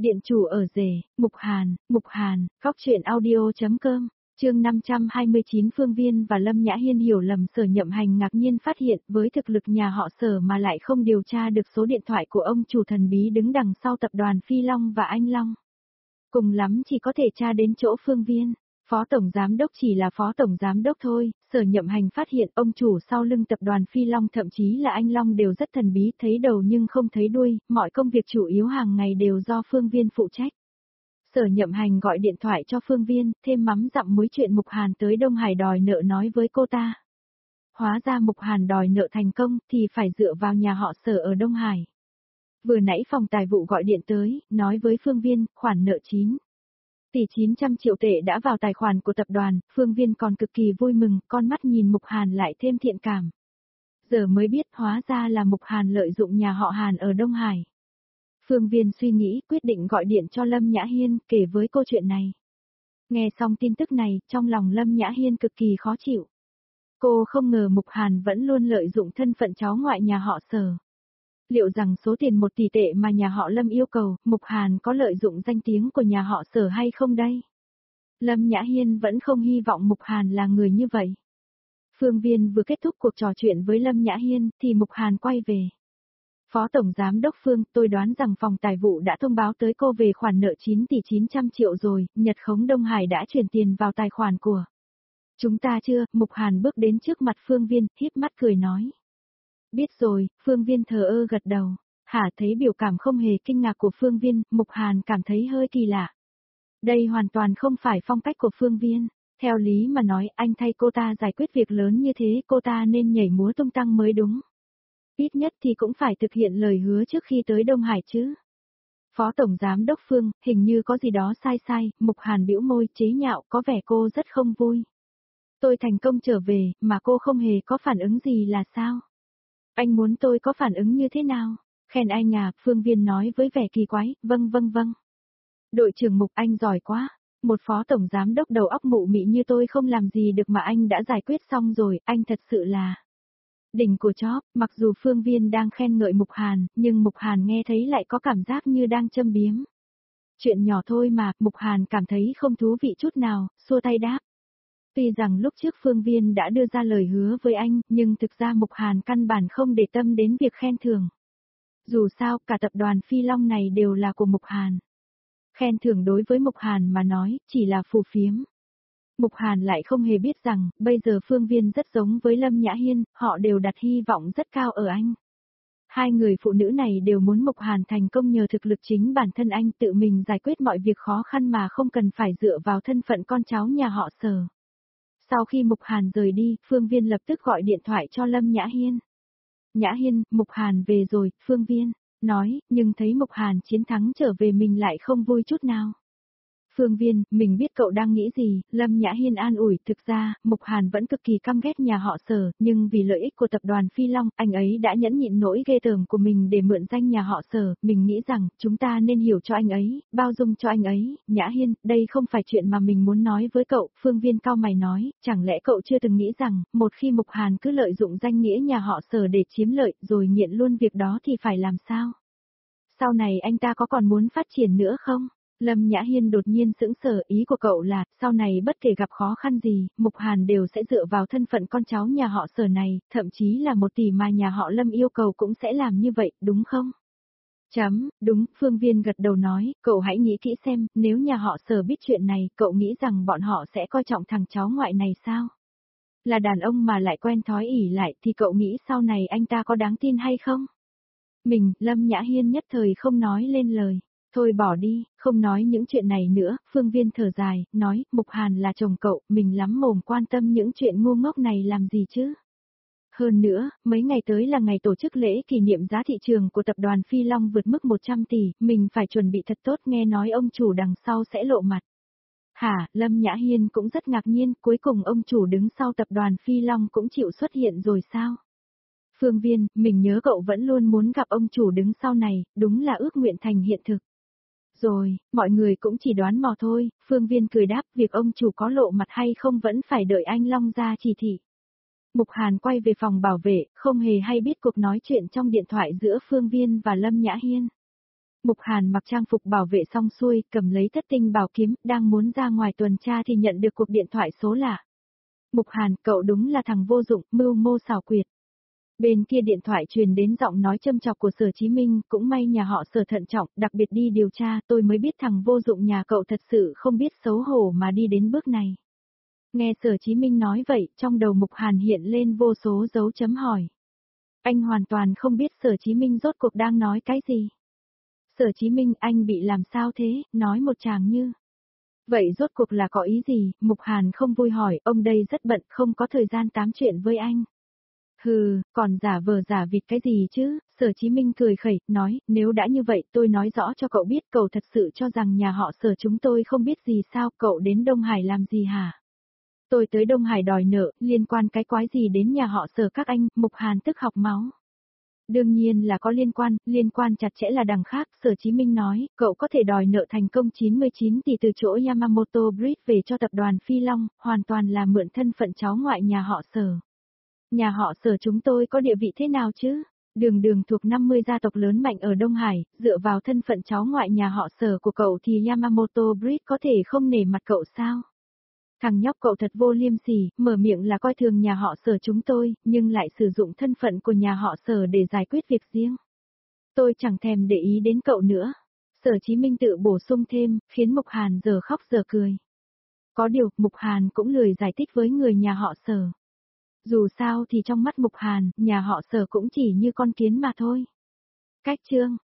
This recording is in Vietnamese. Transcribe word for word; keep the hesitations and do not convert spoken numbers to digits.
Điện chủ ở rể, Mục Hàn, Mục Hàn, Góc truyện audio chấm com, chương năm trăm hai mươi chín. Phương Viên và Lâm Nhã Hiên hiểu lầm. Sở Nhậm Hành ngạc nhiên phát hiện với thực lực nhà họ Sở mà lại không điều tra được số điện thoại của ông chủ thần bí đứng đằng sau tập đoàn Phi Long và Anh Long. Cùng lắm chỉ có thể tra đến chỗ Phương Viên. Phó Tổng Giám Đốc chỉ là Phó Tổng Giám Đốc thôi. Sở Nhậm Hành phát hiện ông chủ sau lưng tập đoàn Phi Long thậm chí là Anh Long đều rất thần bí, thấy đầu nhưng không thấy đuôi, mọi công việc chủ yếu hàng ngày đều do Phương Viên phụ trách. Sở Nhậm Hành gọi điện thoại cho Phương Viên, thêm mắm dặm muối chuyện Mục Hàn tới Đông Hải đòi nợ nói với cô ta. Hóa ra Mục Hàn đòi nợ thành công thì phải dựa vào nhà họ Sở ở Đông Hải. Vừa nãy phòng tài vụ gọi điện tới, nói với Phương Viên, khoản nợ chín tỷ chín trăm triệu tệ đã vào tài khoản của tập đoàn. Phương Viên còn cực kỳ vui mừng, con mắt nhìn Mục Hàn lại thêm thiện cảm. Giờ mới biết hóa ra là Mục Hàn lợi dụng nhà họ Hàn ở Đông Hải. Phương Viên suy nghĩ, quyết định gọi điện cho Lâm Nhã Hiên, kể với câu chuyện này. Nghe xong tin tức này, trong lòng Lâm Nhã Hiên cực kỳ khó chịu. Cô không ngờ Mục Hàn vẫn luôn lợi dụng thân phận cháu ngoại nhà họ Sở. Liệu rằng số tiền một tỷ tệ mà nhà họ Lâm yêu cầu, Mục Hàn có lợi dụng danh tiếng của nhà họ Sở hay không đây? Lâm Nhã Hiên vẫn không hy vọng Mục Hàn là người như vậy. Phương Viên vừa kết thúc cuộc trò chuyện với Lâm Nhã Hiên, thì Mục Hàn quay về. Phó Tổng Giám Đốc Phương, tôi đoán rằng phòng tài vụ đã thông báo tới cô về khoản nợ chín tỷ chín trăm triệu rồi, Nhật Khống Đông Hải đã chuyển tiền vào tài khoản của chúng ta chưa? Mục Hàn bước đến trước mặt Phương Viên, híp mắt cười nói. Biết rồi. Phương Viên thờ ơ gật đầu. Hả? Thấy biểu cảm không hề kinh ngạc của Phương Viên, Mục Hàn cảm thấy hơi kỳ lạ. Đây hoàn toàn không phải phong cách của Phương Viên. Theo lý mà nói, anh thay cô ta giải quyết việc lớn như thế, cô ta nên nhảy múa tung tăng mới đúng. Ít nhất thì cũng phải thực hiện lời hứa trước khi tới Đông Hải chứ. Phó Tổng Giám Đốc Phương, hình như có gì đó sai sai. Mục Hàn bĩu môi chế nhạo, có vẻ cô rất không vui. Tôi thành công trở về, mà cô không hề có phản ứng gì là sao? Anh muốn tôi có phản ứng như thế nào? Khen anh à, Phương Viên nói với vẻ kỳ quái, vâng vâng vâng. Đội trưởng Mục, anh giỏi quá. Một phó tổng giám đốc đầu óc mụ mị như tôi không làm gì được mà anh đã giải quyết xong rồi, anh thật sự là đỉnh của chóp. Mặc dù Phương Viên đang khen ngợi Mục Hàn, nhưng Mục Hàn nghe thấy lại có cảm giác như đang châm biếm. Chuyện nhỏ thôi mà, Mục Hàn cảm thấy không thú vị chút nào, xua tay đáp. Tuy rằng lúc trước Phương Viên đã đưa ra lời hứa với anh, nhưng thực ra Mục Hàn căn bản không để tâm đến việc khen thưởng. Dù sao, cả tập đoàn Phi Long này đều là của Mục Hàn. Khen thưởng đối với Mục Hàn mà nói, chỉ là phù phiếm. Mục Hàn lại không hề biết rằng, bây giờ Phương Viên rất giống với Lâm Nhã Hiên, họ đều đặt hy vọng rất cao ở anh. Hai người phụ nữ này đều muốn Mục Hàn thành công nhờ thực lực chính bản thân anh tự mình giải quyết mọi việc khó khăn mà không cần phải dựa vào thân phận con cháu nhà họ Sở. Sau khi Mục Hàn rời đi, Phương Viên lập tức gọi điện thoại cho Lâm Nhã Hiên. Nhã Hiên, Mục Hàn về rồi, Phương Viên nói, nhưng thấy Mục Hàn chiến thắng trở về mình lại không vui chút nào. Phương Viên, mình biết cậu đang nghĩ gì. Lâm Nhã Hiên an ủi, thực ra, Mục Hàn vẫn cực kỳ căm ghét nhà họ Sở, nhưng vì lợi ích của tập đoàn Phi Long, anh ấy đã nhẫn nhịn nỗi ghê tởm của mình để mượn danh nhà họ Sở. Mình nghĩ rằng, chúng ta nên hiểu cho anh ấy, bao dung cho anh ấy. Nhã Hiên, đây không phải chuyện mà mình muốn nói với cậu. Phương Viên cau mày nói, chẳng lẽ cậu chưa từng nghĩ rằng, một khi Mục Hàn cứ lợi dụng danh nghĩa nhà họ Sở để chiếm lợi, rồi nghiện luôn việc đó thì phải làm sao? Sau này anh ta có còn muốn phát triển nữa không? Lâm Nhã Hiên đột nhiên sững sờ, ý của cậu là, sau này bất kể gặp khó khăn gì, Mục Hàn đều sẽ dựa vào thân phận con cháu nhà họ Sở này, thậm chí là một tỷ mà nhà họ Lâm yêu cầu cũng sẽ làm như vậy, đúng không? Chấm, đúng, Phương Viên gật đầu nói, cậu hãy nghĩ kỹ xem, nếu nhà họ Sở biết chuyện này, cậu nghĩ rằng bọn họ sẽ coi trọng thằng cháu ngoại này sao? Là đàn ông mà lại quen thói ỉ lại thì cậu nghĩ sau này anh ta có đáng tin hay không? Mình, Lâm Nhã Hiên nhất thời không nói lên lời. Thôi bỏ đi, không nói những chuyện này nữa. Phương Viên thở dài, nói, Mục Hàn là chồng cậu, mình lắm mồm quan tâm những chuyện ngu ngốc này làm gì chứ. Hơn nữa, mấy ngày tới là ngày tổ chức lễ kỷ niệm giá thị trường của tập đoàn Phi Long vượt mức một trăm tỷ, mình phải chuẩn bị thật tốt, nghe nói ông chủ đằng sau sẽ lộ mặt. Hả? Lâm Nhã Hiên cũng rất ngạc nhiên, cuối cùng ông chủ đứng sau tập đoàn Phi Long cũng chịu xuất hiện rồi sao? Phương Viên, mình nhớ cậu vẫn luôn muốn gặp ông chủ đứng sau này, đúng là ước nguyện thành hiện thực. Rồi, mọi người cũng chỉ đoán mò thôi. Phương Viên cười đáp, việc ông chủ có lộ mặt hay không vẫn phải đợi anh Long ra chỉ thị. Mục Hàn quay về phòng bảo vệ, không hề hay biết cuộc nói chuyện trong điện thoại giữa Phương Viên và Lâm Nhã Hiên. Mục Hàn mặc trang phục bảo vệ xong xuôi, cầm lấy thất tinh bảo kiếm, đang muốn ra ngoài tuần tra thì nhận được cuộc điện thoại số lạ. Mục Hàn, cậu đúng là thằng vô dụng, mưu mô xảo quyệt. Bên kia điện thoại truyền đến giọng nói châm chọc của Sở Chí Minh, cũng may nhà họ Sở thận trọng, đặc biệt đi điều tra, tôi mới biết thằng vô dụng nhà cậu thật sự không biết xấu hổ mà đi đến bước này. Nghe Sở Chí Minh nói vậy, trong đầu Mục Hàn hiện lên vô số dấu chấm hỏi. Anh hoàn toàn không biết Sở Chí Minh rốt cuộc đang nói cái gì. Sở Chí Minh, anh bị làm sao thế, nói một tràng như. Vậy rốt cuộc là có ý gì, Mục Hàn không vui hỏi, ông đây rất bận, không có thời gian tám chuyện với anh. Hừ, còn giả vờ giả vịt cái gì chứ, Sở Chí Minh cười khẩy, nói, nếu đã như vậy tôi nói rõ cho cậu biết, cậu thật sự cho rằng nhà họ Sở chúng tôi không biết gì sao, cậu đến Đông Hải làm gì hả? Tôi tới Đông Hải đòi nợ, liên quan cái quái gì đến nhà họ Sở các anh, Mục Hàn tức học máu. Đương nhiên là có liên quan, liên quan chặt chẽ là đằng khác, Sở Chí Minh nói, cậu có thể đòi nợ thành công chín mươi chín tỷ từ chỗ Yamamoto Bridge về cho tập đoàn Phi Long, hoàn toàn là mượn thân phận cháu ngoại nhà họ Sở. Nhà họ Sở chúng tôi có địa vị thế nào chứ? Đường Đường thuộc năm mươi gia tộc lớn mạnh ở Đông Hải, dựa vào thân phận cháu ngoại nhà họ Sở của cậu thì Yamamoto Bridge có thể không nể mặt cậu sao? Thằng nhóc cậu thật vô liêm sỉ, mở miệng là coi thường nhà họ Sở chúng tôi, nhưng lại sử dụng thân phận của nhà họ Sở để giải quyết việc riêng. Tôi chẳng thèm để ý đến cậu nữa. Sở Chí Minh tự bổ sung thêm, khiến Mục Hàn giờ khóc giờ cười. Có điều, Mục Hàn cũng lười giải thích với người nhà họ Sở. Dù sao thì trong mắt Mục Hàn, nhà họ Sở cũng chỉ như con kiến mà thôi. Cách chương